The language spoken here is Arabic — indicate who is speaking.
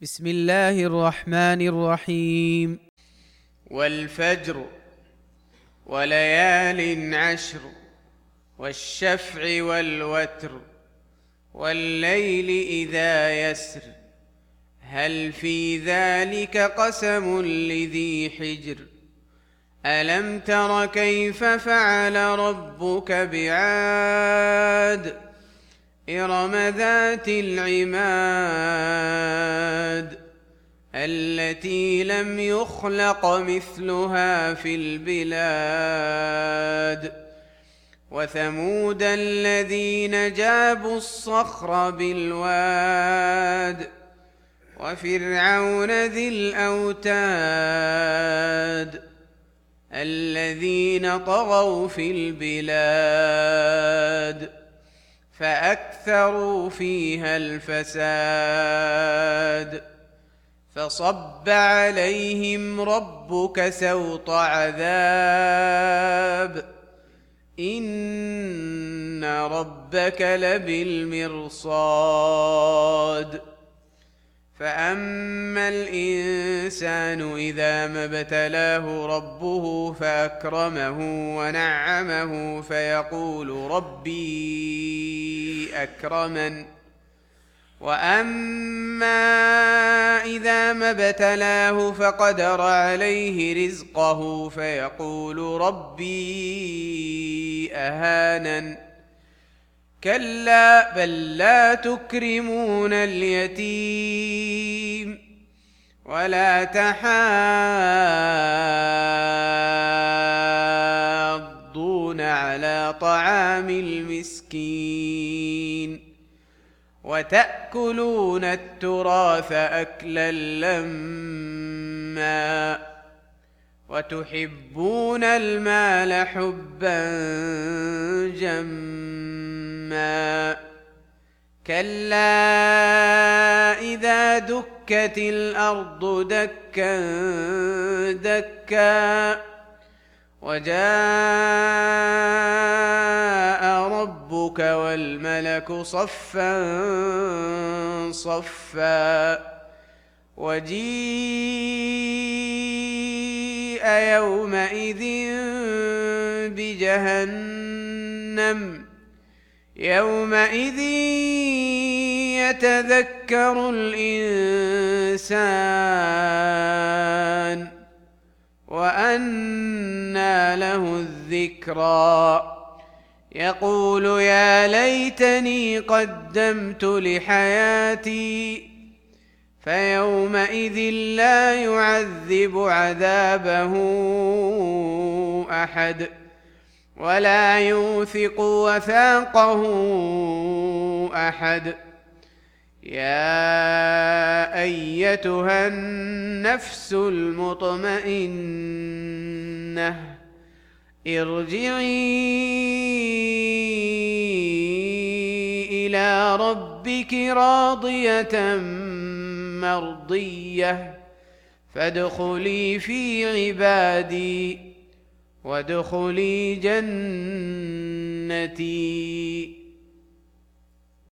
Speaker 1: بسم الله الرحمن الرحيم.
Speaker 2: والفجر وليال عشر والشفع والوتر والليل إذا يسر هل في ذلك قسم لذي حجر ألم تر كيف فعل ربك بعاد إرم ذات العماد التي لم يخلق مثلها في البلاد وثمود الذين جابوا الصخر بالواد وفرعون ذي الأوتاد الذين طغوا في البلاد فأكثروا فيها الفساد فصب عليهم ربك سوط عذاب إن ربك لبالمرصاد فأما الإنسان إذا ما ابتلاه ربه فأكرمه ونعمه فيقول ربي أكرمن وأما إذا ما ابتلاه فقدر عليه رزقه فيقول ربي أهانن كلا بل لا تكرمون اليتيم ولا تحاضون على طعام المسكين وتأكلون التراث أكلا لما وتحبون المال حبا جما كلا إذا دكت الأرض دكا دكا وجاء ربك والملك صفا صفا وجيء يومئذ بجهنم يومئذ يتذكر الإنسان وأنى له الذكرى يقول يا ليتني قدمت لحياتي فيومئذ لا يعذب عذابه أحد ولا يوثق وثاقه أحد يا أيتها النفس المطمئنة ارجعي إلى ربك راضية مرضية فادخلي في عبادي وادخلي جنتي